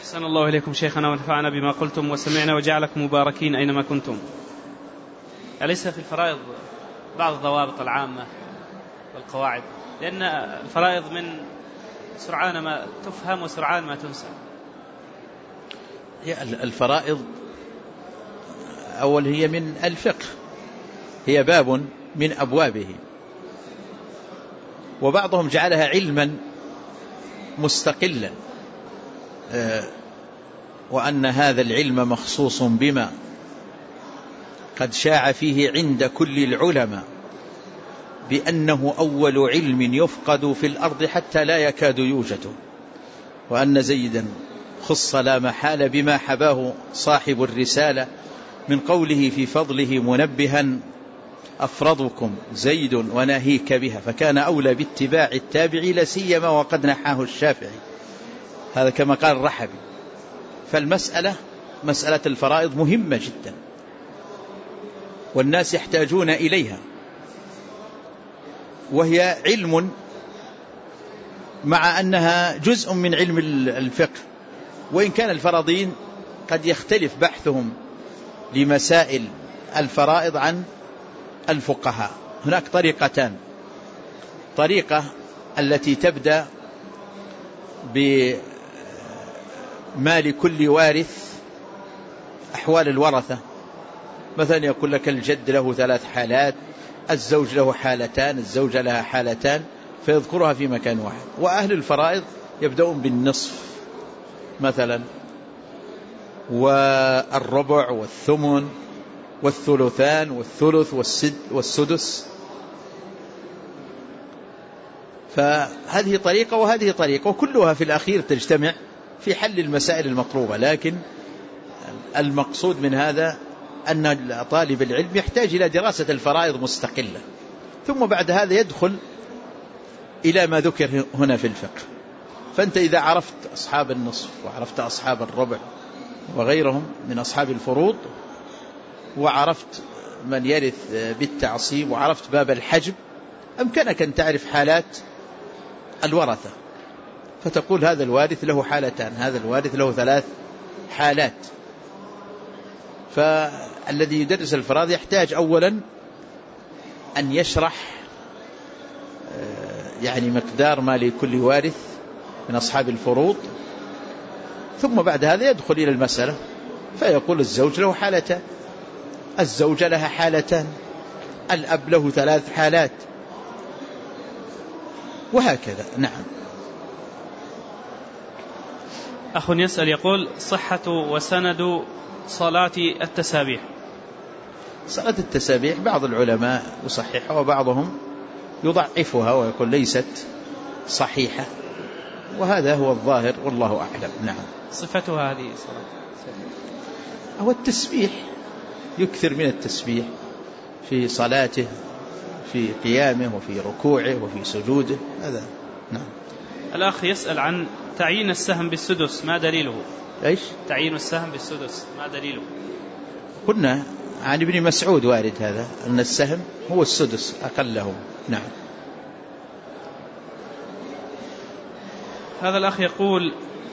أحسن الله إليكم شيخنا ونفعنا بما قلتم وسمعنا وجعلكم مباركين أينما كنتم. أليس في الفرائض بعض الضوابط العامة والقواعد؟ لأن الفرائض من سرعان ما تفهم وسرعان ما تنسى. الفرائض أول هي من الفقه، هي باب من أبوابه، وبعضهم جعلها علما مستقلا، وأن هذا العلم مخصوص بما قد شاع فيه عند كل العلماء بأنه أول علم يفقد في الأرض حتى لا يكاد يوجد، وأن زيدا خص لا محال بما حباه صاحب الرسالة من قوله في فضله منبها أفرضكم زيد وناهيك بها، فكان أولى باتباع التابع لسيما وقد نحاه الشافعي. هذا كما قال الرحبي. فالمسألة مسألة الفرائض مهمة جدا، والناس يحتاجون إليها، وهي علم مع أنها جزء من علم الفقه، وإن كان الفرضين قد يختلف بحثهم لمسائل الفرائض عن الفقهاء. هناك طريقتان: طريقة التي تبدأ بما لكل وارث أحوال الورثة، مثلا يقول لك الجد له 3 حالات، الزوج له حالتان، الزوجة لها حالتان، فيذكرها في مكان واحد. وأهل الفرائض يبدأون بالنصف مثلا، والربع والثمن والثلثان والثلث والسدس. فهذه طريقة وهذه طريقة، وكلها في الأخير تجتمع في حل المسائل المطلوبة. لكن المقصود من هذا أن طالب العلم يحتاج إلى دراسة الفرائض مستقلة، ثم بعد هذا يدخل إلى ما ذكر هنا في الفقه. فأنت إذا عرفت أصحاب النصف وعرفت أصحاب الربع وغيرهم من أصحاب الفروض، وعرفت من يرث بالتعصيب، وعرفت باب الحجب، أمكنك أن تعرف حالات الورثة، فتقول هذا الوارث له حالتان، هذا الوارث له 3 حالات. فالذي يدرس الفرائض يحتاج أولا أن يشرح يعني مقدار ما لكل وارث من أصحاب الفروض، ثم بعد هذا يدخل إلى المسألة فيقول الزوج له حالتان، الزوجة لها حالتان، الأب له 3 حالات، وهكذا. نعم. أخ يسأل يقول: صحة وسند صلاة التسابيح. صلاة التسابيح بعض العلماء يصححها وبعضهم يضعفها ويقول ليست صحيحة، وهذا هو الظاهر والله أعلم. نعم. صفتها هذه الصلاة هو التسبيح، يكثر من التسبيح في صلاته، في قيامه وفي ركوعه وفي سجوده، هذا. نعم. الأخ يسأل عن تعيين السهم بالسدس، ما دليله؟ إيش؟ تعيين السهم بالسدس ما دليله؟ قلنا عن ابن مسعود وارد هذا، أن السهم هو السدس أقله. نعم. هذا الأخ يقول: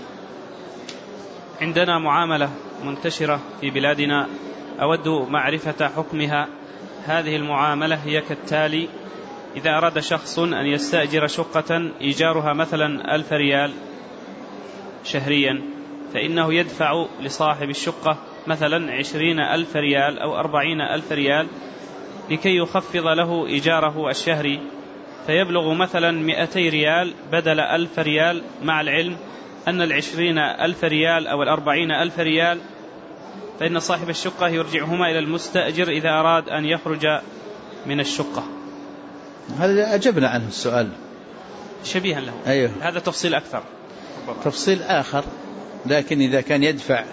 عندنا معاملة منتشرة في بلادنا، أود معرفة حكمها. هذه المعاملة هي كالتالي: إذا أراد شخص أن يستأجر شقة إيجارها مثلا 1000 ريال شهريا، فإنه يدفع لصاحب الشقة مثلا 20,000 ريال أو 40,000 ريال لكي يخفض له إيجاره الشهري، فيبلغ مثلا 200 ريال بدل 1000 ريال، مع العلم أن 20,000 ريال أو 40,000 ريال فإن صاحب الشقة يرجعهما إلى المستأجر إذا أراد أن يخرج من الشقة. هذا أجبنا عنه السؤال شبيها له. أيوه. هذا تفصيل أكثر، تفصيل آخر. لكن إذا كان يدفع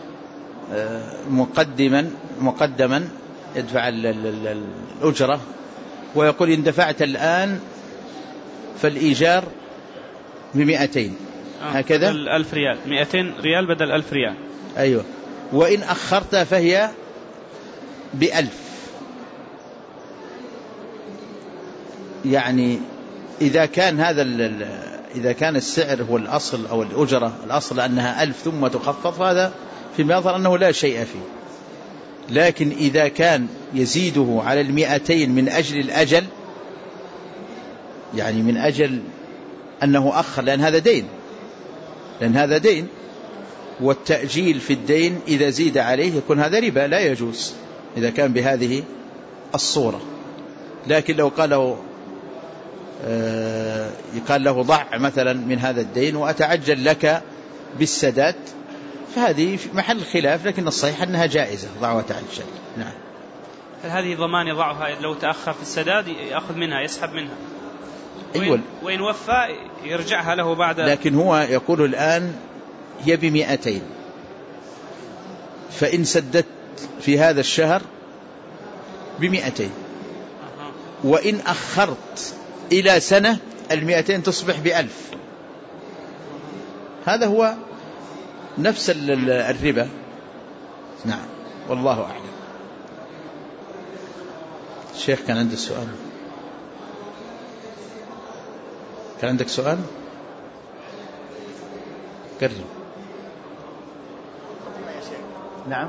مقدما يدفع الأجرة ويقول إن دفعت الآن فالإيجار ب200، هكذا 1000 ريال، 200 ريال بدل 1000 ريال. أيوه. وإن أخرت فهي ب1000. يعني إذا كان هذا إذا كان السعر هو الأصل أو الأجرة الأصل أنها 1000 ثم تخفض، هذا فيما يظهر أنه لا شيء فيه. لكن إذا كان يزيده على 200 من أجل الأجل، يعني من أجل أنه أخر، لأن هذا دين، والتأجيل في الدين إذا زيد عليه يكون هذا ربا لا يجوز إذا كان بهذه الصورة. لكن لو قال له ضع مثلا من هذا الدين وأتعجل لك بالسداد، فهذه محل خلاف، لكن الصحيح أنها جائزة، ضع وتعجل. نعم. هذه ضمان يضعها لو تأخر في السداد يأخذ منها، يسحب منها، وإن وفى يرجعها له بعد. لكن هو يقول الآن هي ب200، فإن سددت في هذا الشهر ب200، وإن أخرت إلى سنة 200 تصبح ب1000. هذا هو نفس الربا. نعم، والله أعلم. الشيخ كان عنده سؤال. كان عندك سؤال؟ كرم. نعم.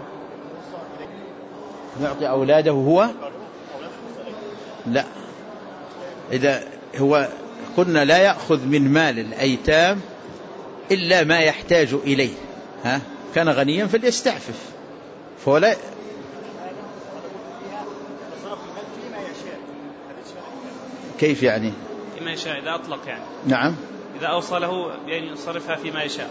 يعطي أولاده هو؟ لا، إذا هو قلنا لا يأخذ من مال الأيتام إلا ما يحتاج إليه. كان غنيا فليستعفف، فولا كيف يعني؟ فيما يشاء إذا أطلق يعني. نعم. إذا أوصله بأن يصرفها فيما يشاء،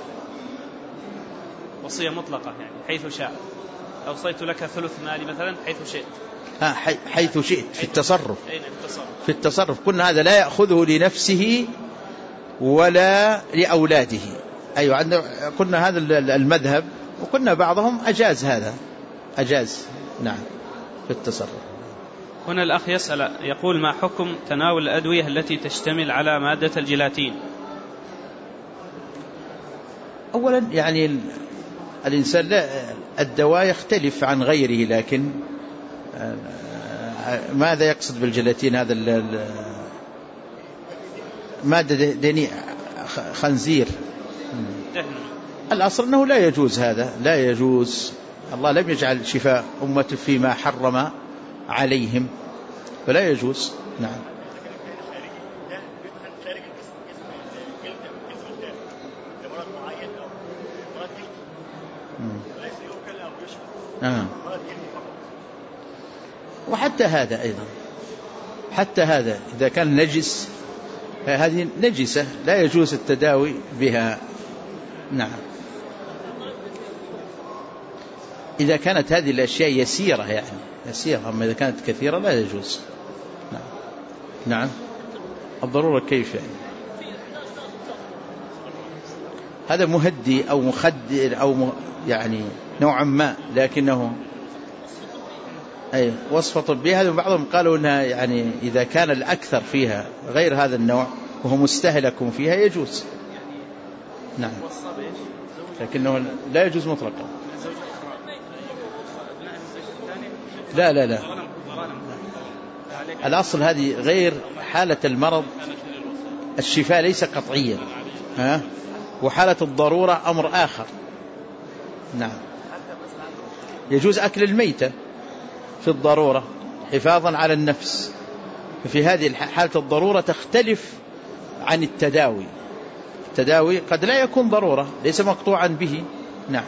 وصية مطلقة يعني حيث شاء. أوصيت لك ثلث مالي مثلا حيث شئت. حيث شئت في التصرف. في التصرف قلنا هذا لا يأخذه لنفسه ولا لأولاده. أيوة، قلنا هذا المذهب، وقلنا بعضهم أجاز هذا، أجاز. نعم، في التصرف. هنا الأخ يسأل يقول: ما حكم تناول الأدوية التي تشتمل على مادة الجيلاتين؟ أولا يعني الإنسان لا، الدواء يختلف عن غيره، لكن ماذا يقصد بالجيلاتين؟ هذا مادة دنيء خنزير. الأصل أنه لا يجوز، هذا لا يجوز. الله لم يجعل شفاء أمته فيما حرم عليهم، فلا يجوز. نعم. وحتى هذا أيضا، حتى هذا إذا كان نجس، هذه نجسة لا يجوز التداوي بها. نعم، إذا كانت هذه الأشياء يسيرة يعني يسيرة، أما إذا كانت كثيرة لا يجوز. نعم. نعم، الضرورة كيف يعني؟ هذا مهدي أو مخدر أو يعني نوعا ما، لكنه أي وصفة طبية. هذا بعضهم قالوا أنها يعني إذا كان الأكثر فيها غير هذا النوع وهو مستهلك فيها يجوز. نعم، لكنه لا يجوز مطلقا. لا لا لا، الأصل هذه غير حالة المرض، الشفاء ليس قطعيا، وحالة الضرورة أمر آخر. نعم، يجوز أكل الميتة في الضرورة حفاظا على النفس، ففي هذه حالة الضرورة تختلف عن التداوي. التداوي قد لا يكون ضرورة، ليس مقطوعا به. نعم.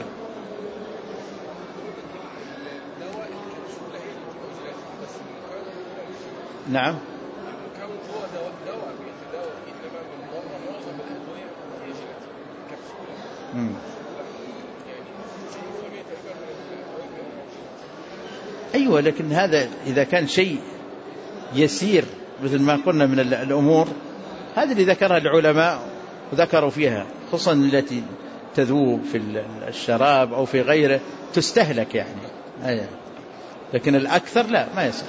نعم. أيوة، لكن هذا إذا كان شيء يسير مثل ما قلنا من الأمور، هذا اللي ذكرها العلماء وذكروا فيها، خصوصا التي تذوب في الشراب أو في غيره تستهلك يعني. أيوة. لكن الأكثر لا، ما يصح.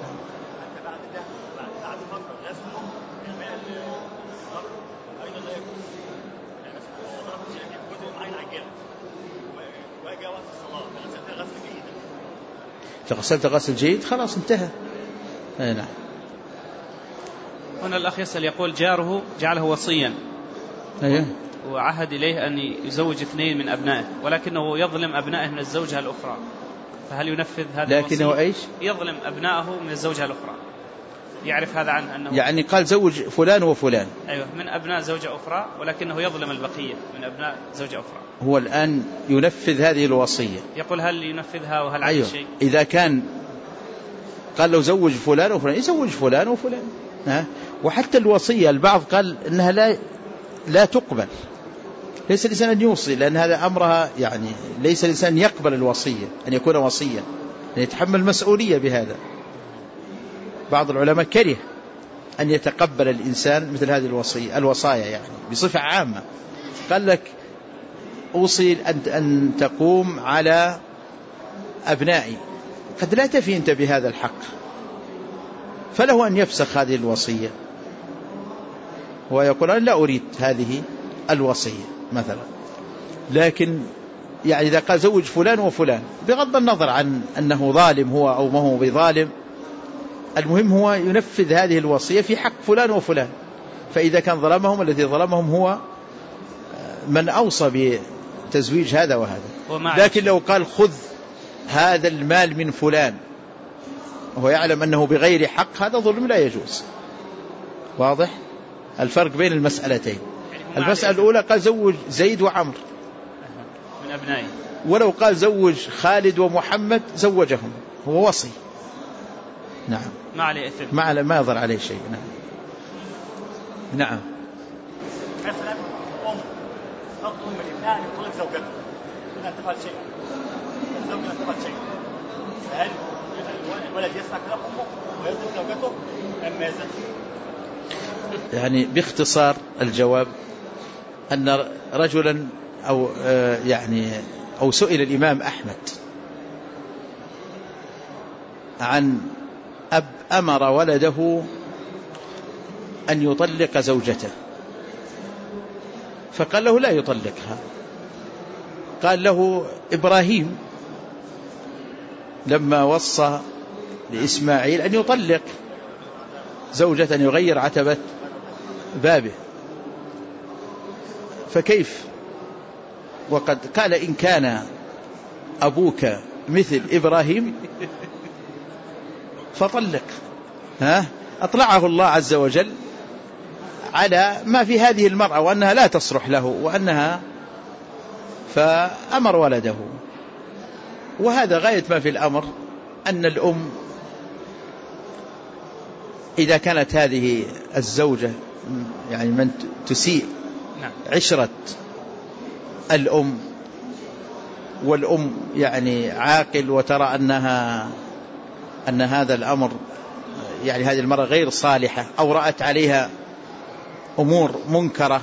غسلت غسل جيد خلاص انتهى. نعم. هنا الأخ يسأل يقول: جاره جعله وصيا أيه. وعهد إليه أن يزوج 2 من أبنائه، ولكنه يظلم أبنائه من الزوجة الأخرى، فهل ينفذ هذا؟ لكنه إيش؟ يظلم أبنائه من الزوجة الأخرى، يعرف هذا عنه أنه يعني قال زوج فلان وفلان، أيوه، من أبناء زوجة أخرى، ولكنه يظلم البقية من أبناء زوجة أخرى. هو الآن ينفذ هذه الوصية. يقول هل ينفذها وهل أيوه. عليه شيء؟ إذا كان قال لو زوج فلان وفلان يزوج فلان وفلان. وحتى الوصية البعض قال إنها لا تقبل، ليس الإنسان أن يوصي، لأن هذا أمرها يعني ليس الإنسان يقبل الوصية أن يكون وصيا، أن يتحمل مسؤولية بهذا. بعض العلماء كره أن يتقبل الإنسان مثل هذه الوصايا يعني بصفة عامة. قال لك أوصي أن تقوم على أبنائي، قد لا تفي أنت بهذا الحق، فله أن يفسخ هذه الوصية ويقول أنا لا أريد هذه الوصية مثلا. لكن يعني إذا قال زوج فلان وفلان بغض النظر عن أنه ظالم هو أو ما هو بظالم، المهم هو ينفذ هذه الوصية في حق فلان وفلان. فإذا كان ظلمهم الذي ظلمهم هو من أوصى بتزويج هذا وهذا. لكن لو قال خذ هذا المال من فلان وهو يعلم أنه بغير حق، هذا ظلم لا يجوز. واضح الفرق بين المسألتين؟ المسألة الأولى قال زوج زيد وعمر من أبنائي، ولو قال زوج خالد ومحمد زوجهم، هو وصي. نعم، ما عليه إثم، ما يضر عليه شيء. نعم. مثلا أم الابناء يطلق زوجته إذا تفعل شيء، الزوجة لا تفعل شيء، فهل الولد يسمع كلام أمه ويطلق زوجته أم ماذا؟ يعني باختصار الجواب أن رجلا أو سئل الإمام أحمد عن أب أمر ولده أن يطلق زوجته، فقال له لا يطلقها. قال له إبراهيم لما وصى لإسماعيل أن يطلق زوجة يغير عتبة بابه، فكيف وقد قال إن كان أبوك مثل إبراهيم فطلق. أطلعه الله عز وجل على ما في هذه المرأة وأنها لا تصلح له وأنها، فأمر ولده. وهذا غاية ما في الأمر أن الأم إذا كانت هذه الزوجة يعني من تسيء عشرة الأم، والأم يعني عاقل وترى أن هذا الأمر يعني هذه المرأة غير صالحة أو رأت عليها أمور منكرة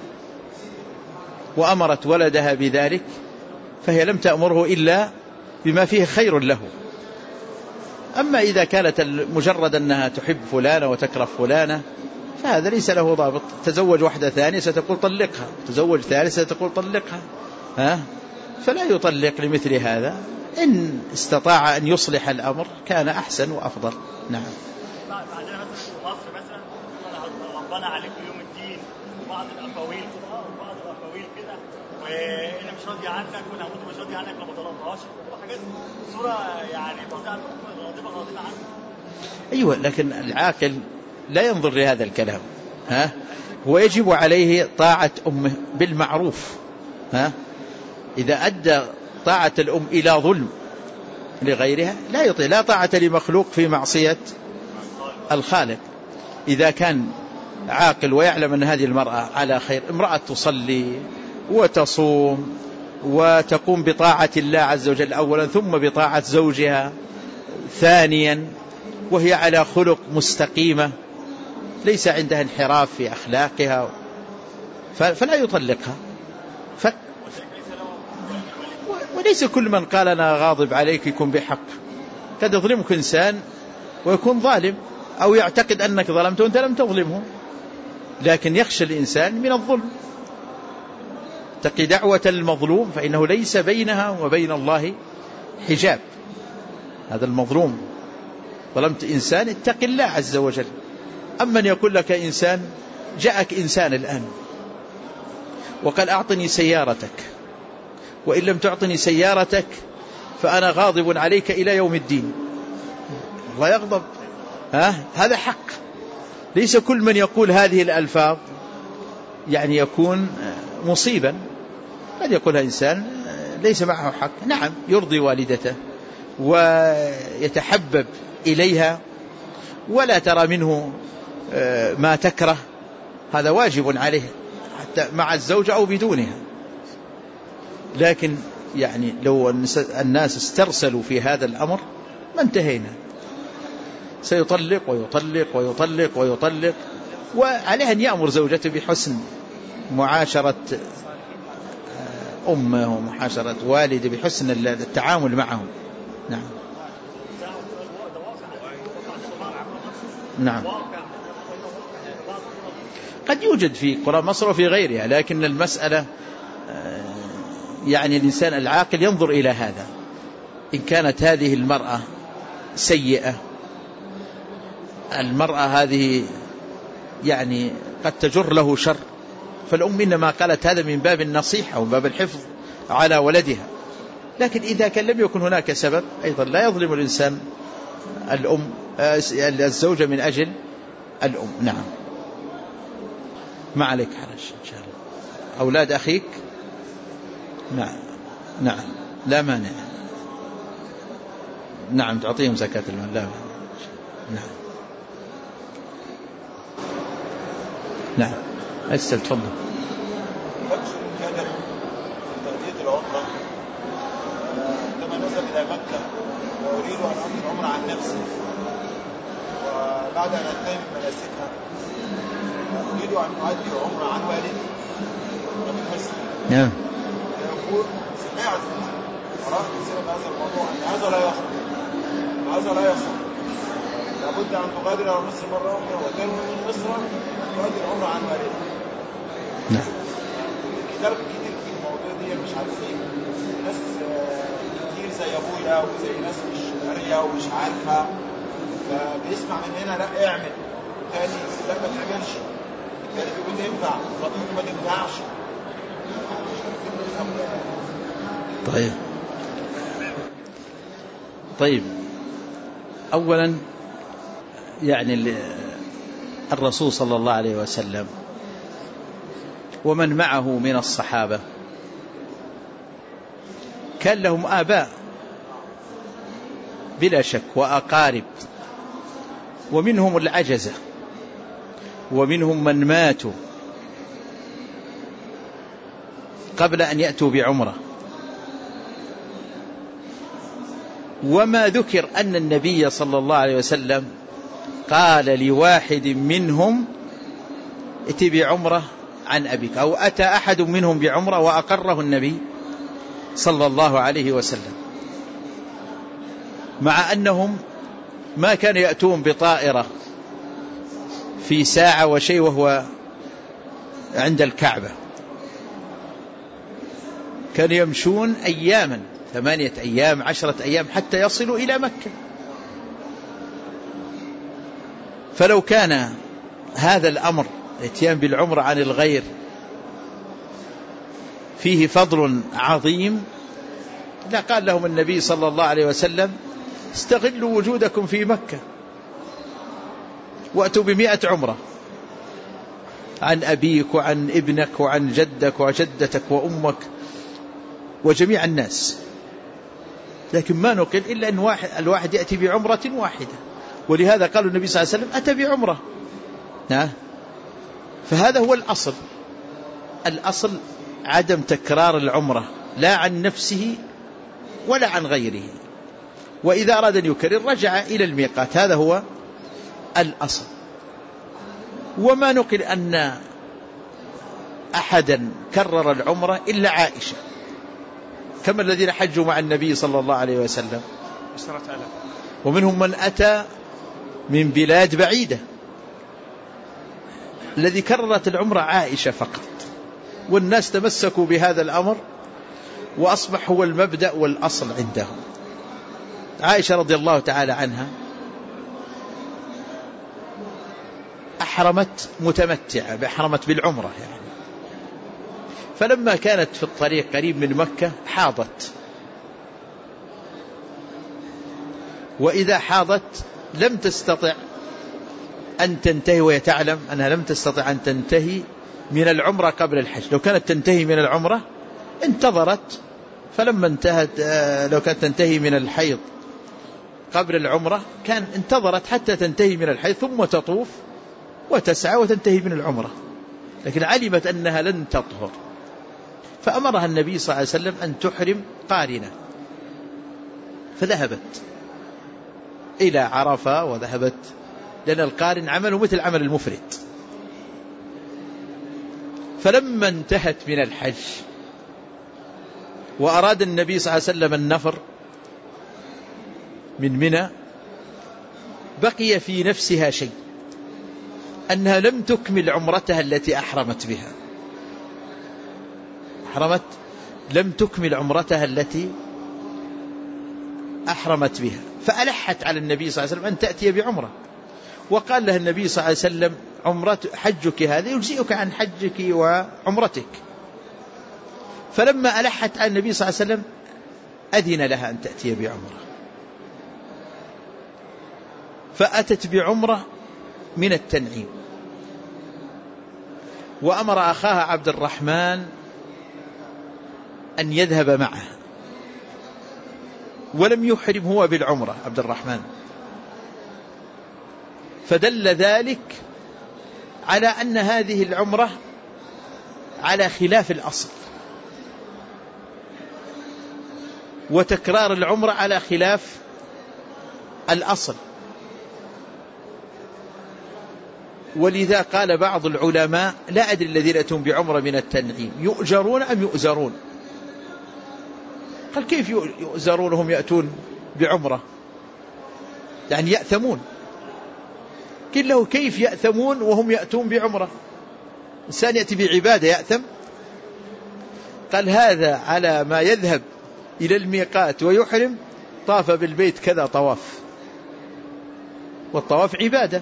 وأمرت ولدها بذلك، فهي لم تأمره إلا بما فيه خير له. أما إذا كانت مجرد أنها تحب فلانة وتكره فلانة فهذا ليس له ضابط. تزوج واحدة ثانية ستقول طلقها، تزوج ثالثة ستقول طلقها، فلا يطلق لمثل هذا. إن استطاع أن يصلح الأمر كان أحسن وأفضل. نعم. عندنا مثلا في مصر مثلا ربنا عليك يوم الدين وبعض الأقاويل كده وأنا مش راضي عنك وأنا هموت مش راضي عنك لما طلقهاش، وحاجات صورة يعني غاضبة عنك. أيوة، لكن العاقل لا ينظر لهذا الكلام. ويجب عليه طاعة أمه بالمعروف. إذا أدى طاعة الأم إلى ظلم لغيرها لا يطيع، لا طاعة لمخلوق في معصية الخالق. إذا كان عاقل ويعلم أن هذه المرأة على خير، امرأة تصلي وتصوم وتقوم بطاعة الله عز وجل أولا ثم بطاعة زوجها ثانيا، وهي على خلق مستقيمة ليس عندها انحراف في أخلاقها، فلا يطلقها. وليس كل من قال أنا غاضب عليك يكون بحق، قد يظلمك إنسان ويكون ظالم أو يعتقد أنك ظلمته وأنت لم تظلمه، لكن يخشى الإنسان من الظلم. تقي دعوة المظلوم فإنه ليس بينها وبين الله حجاب. هذا المظلوم ظلمت إنسان اتق الله عز وجل. أما أن يقول لك إنسان، جاءك إنسان الآن وقال أعطني سيارتك، وإن لم تعطني سيارتك فأنا غاضب عليك إلى يوم الدين. الله يغضب، هذا حق. ليس كل من يقول هذه الألفاظ يعني يكون مصيبا، قد يقولها إنسان ليس معه حق، نعم يرضي والدته ويتحبب إليها ولا ترى منه ما تكره، هذا واجب عليه حتى مع الزوجة أو بدونها. لكن يعني لو الناس استرسلوا في هذا الأمر ما انتهينا، سيطلق ويطلق ويطلق ويطلق، وعليه أن يأمر زوجته بحسن معاشرة أمه ومعاشرة والده، بحسن التعامل معهم. نعم نعم. قد يوجد في قرى مصر وفي غيرها، لكن المسألة يعني الإنسان العاقل ينظر إلى هذا. إن كانت هذه المرأة سيئة، المرأة هذه يعني قد تجر له شر، فالأم إنما قالت هذا من باب النصيحة ومن باب الحفظ على ولدها. لكن إذا كان لم يكن هناك سبب أيضا لا يظلم الإنسان الأم الزوجة من أجل الأم. نعم ما عليك حرج إن شاء الله. أولاد أخيك نعم نعم لا مانع، نعم تعطيهم زكاة المال لا مانع. نعم نعم أسأل تفضل. أقصد الكادر تأدية العمرة عندما نذهب إلى مكة وأريد أن أقضي العمرة عن نفسي، وبعد أن أنتهي من مناسكها أريد أن أؤدي عمرة عن والدي ومن مسلم. نعم. يقول سمعت قرأت كثيرا بهذا الموضوع أن هذا لا يخرج، هذا لا يصح، لابد أن تغادر إلى مصر مرة أخرى وتنوي من مصر تؤدي العمرة عن والدي. نعم. كتاب كتير في الموضوع دي مش عارفين، ناس كتير زي أبويا وزي ناس مش قارية ومش عارفة، فبيسمع من هنا لا اعمل، تاني لا ما تعملش، التاني بيقول ينفع، الرابط ما تنفعش. طيب أولا يعني الرسول صلى الله عليه وسلم ومن معه من الصحابة كان لهم آباء بلا شك وأقارب، ومنهم العجزة ومنهم من ماتوا قبل أن يأتوا بعمرة. وما ذكر أن النبي صلى الله عليه وسلم قال لواحد منهم ائت بعمرة عن أبيك، أو أتى أحد منهم بعمرة وأقره النبي صلى الله عليه وسلم، مع أنهم ما كان يأتون بطائرة في ساعة وشيء وهو عند الكعبة، كانوا يمشون أياما، 8 أيام 10 أيام حتى يصلوا إلى مكة. فلو كان هذا الأمر الاتيان بالعمرة عن الغير فيه فضل عظيم لقال لهم النبي صلى الله عليه وسلم استغلوا وجودكم في مكة وأتوا ب100 عمرة عن أبيك وعن ابنك وعن جدك وجدتك وأمك وجميع الناس. لكن ما نقل إلا أن الواحد يأتي بعمرة واحدة، ولهذا قال النبي صلى الله عليه وسلم أتى بعمرة. فهذا هو الأصل، الأصل عدم تكرار العمرة لا عن نفسه ولا عن غيره، وإذا أراد أن يكرر رجع إلى الميقات، هذا هو الأصل. وما نقل أن أحدا كرر العمرة إلا عائشة، كما الذين حجوا مع النبي صلى الله عليه وسلم، ومنهم من أتى من بلاد بعيدة. الذي كررت العمرة عائشة فقط، والناس تمسكوا بهذا الأمر وأصبح هو المبدأ والأصل عندهم. عائشة رضي الله تعالى عنها أحرمت متمتعة، أحرمت بالعمرة يعني، فلما كانت في الطريق قريب من مكة حاضت، وإذا حاضت لم تستطع أن تنتهي، وهي تعلم أنها لم تستطع أن تنتهي من العمرة قبل الحج. لو كانت تنتهي من العمرة انتظرت، فلما انتهت لو كانت تنتهي من الحيض قبل العمرة كان انتظرت حتى تنتهي من الحيض ثم تطوف وتسعى وتنتهي من العمرة، لكن علمت أنها لن تطهر، فأمرها النبي صلى الله عليه وسلم أن تحرم قارنة، فذهبت إلى عرفة وذهبت، لأن القارن عمله مثل عمل المفرد. فلما انتهت من الحج وأراد النبي صلى الله عليه وسلم النفر من منى، بقي في نفسها شيء، أنها لم تكمل عمرتها التي أحرمت بها، لم تكمل عمرتها التي أحرمت بها، فألحت على النبي صلى الله عليه وسلم أن تأتي بعمرة، وقال لها النبي صلى الله عليه وسلم حجك هذا يجزئك عن حجك وعمرتك. فلما ألحت على النبي صلى الله عليه وسلم أذن لها أن تأتي بعمرة، فأتت بعمرة من التنعيم، وأمر أخاها عبد الرحمن أن يذهب معه، ولم يحرم هو بالعمرة عبد الرحمن، فدل ذلك على أن هذه العمرة على خلاف الأصل، وتكرار العمرة على خلاف الأصل. ولذا قال بعض العلماء لا أدري الذين يأتون بعمرة من التنعيم يؤجرون أم يؤزرون؟ قال كيف يؤزرون وهم يأتون بعمرة؟ يعني يأثمون. قل له كيف يأثمون وهم يأتون بعمرة؟ إنسان يأتي بعبادة يأثم؟ قال هذا على ما يذهب إلى الميقات ويحرم طاف بالبيت كذا طواف، والطواف عبادة،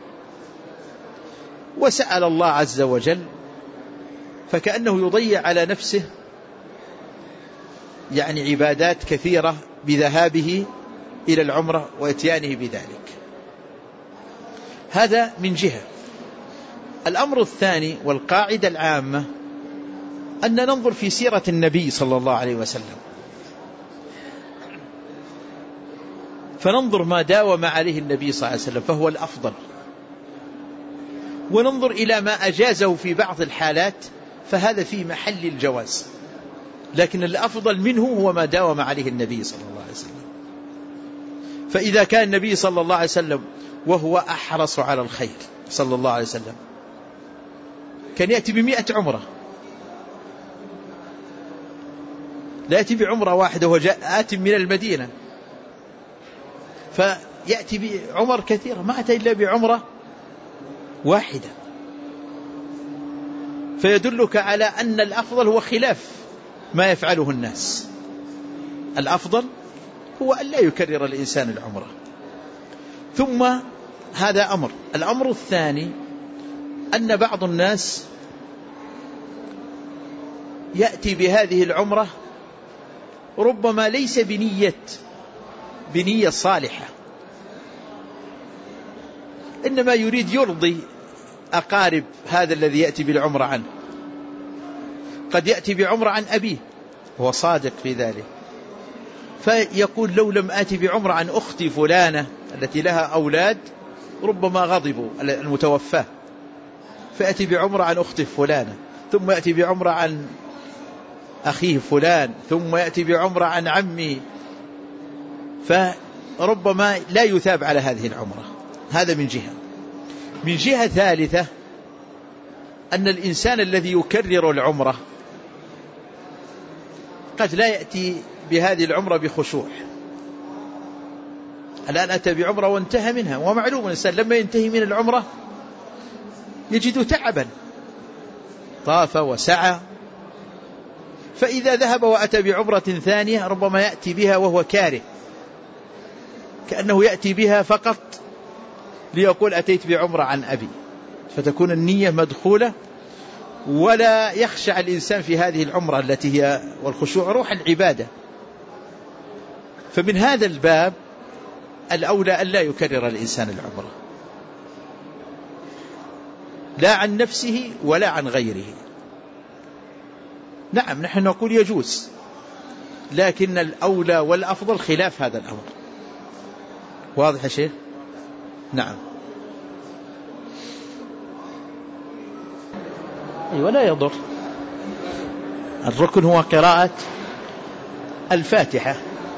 وسأل الله عز وجل، فكأنه يضيع على نفسه يعني عبادات كثيرة بذهابه إلى العمرة وإتيانه بذلك. هذا من جهة. الأمر الثاني والقاعدة العامة أن ننظر في سيرة النبي صلى الله عليه وسلم، فننظر ما داوم عليه النبي صلى الله عليه وسلم فهو الأفضل، وننظر إلى ما أجازه في بعض الحالات فهذا في محل الجواز، لكن الأفضل منه هو ما داوم عليه النبي صلى الله عليه وسلم. فإذا كان النبي صلى الله عليه وسلم وهو أحرص على الخير صلى الله عليه وسلم كان يأتي ب100 عمرة، لا يأتي بعمرة واحدة وجاء آت من المدينة، فيأتي بعمر كثيرة، ما أتى إلا بعمرة واحدة، فيدلك على أن الأفضل هو خلاف ما يفعله الناس. الأفضل هو أن لا يكرر الإنسان العمرة. ثم هذا أمر. الأمر الثاني أن بعض الناس يأتي بهذه العمرة ربما ليس بنية صالحة، إنما يريد يرضي أقارب هذا الذي يأتي بالعمرة عنه. قد يأتي بعمرة عن أبيه هو صادق في ذلك، فيقول لو لم آتي بعمرة عن أختي فلانة التي لها أولاد ربما غضبوا المتوفى، فيأتي بعمرة عن أخته فلانة، ثم يأتي بعمرة عن أخيه فلان، ثم يأتي بعمرة عن عمه، فربما لا يثاب على هذه العمرة. هذا من جهة. من جهة ثالثة أن الإنسان الذي يكرر العمرة قد لا يأتي بهذه العمرة بخشوع. الآن أتى بعمرة وانتهى منها، ومعلوم الإنسان لما ينتهي من العمرة يجد تعبا، طاف وسعى، فإذا ذهب وأتى بعمرة ثانية ربما يأتي بها وهو كاره، كأنه يأتي بها فقط ليقول أتيت بعمرة عن أبي، فتكون النية مدخولة ولا يخشع الإنسان في هذه العمرة التي هي والخشوع روح العبادة. فمن هذا الباب الأولى أن لا يكرر الإنسان العمرة، لا عن نفسه ولا عن غيره. نعم نحن نقول يجوز، لكن الأولى والأفضل خلاف هذا الأمر. واضح يا شيخ؟ نعم. ولا يضر. الركن هو قراءة الفاتحة،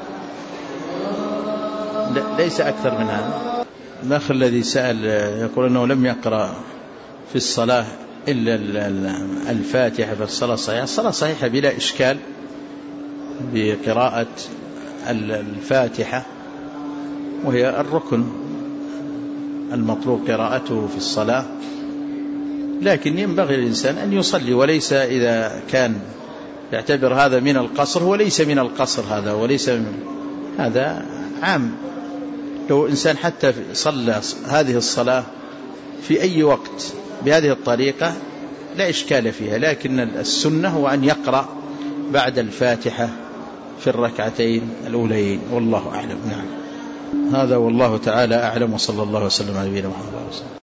ليس أكثر من هذا. الأخ الذي سأل يقول أنه لم يقرأ في الصلاة إلا الفاتحة في الصلاة الصحيحة. الصلاة صحيحة بلا إشكال بقراءة الفاتحة، وهي الركن المطلوب قراءته في الصلاة، لكن ينبغي للإنسان أن يصلي، وليس إذا كان يعتبر هذا من القصر هو ليس من القصر هذا، وليس من هذا عام. لو إنسان حتى صلى هذه الصلاة في أي وقت بهذه الطريقة لا إشكال فيها، لكن السنة هو أن يقرأ بعد الفاتحة في الركعتين الأولين، والله أعلم. نعم هذا والله تعالى أعلم، وصلى الله وسلم على نبينا محمد.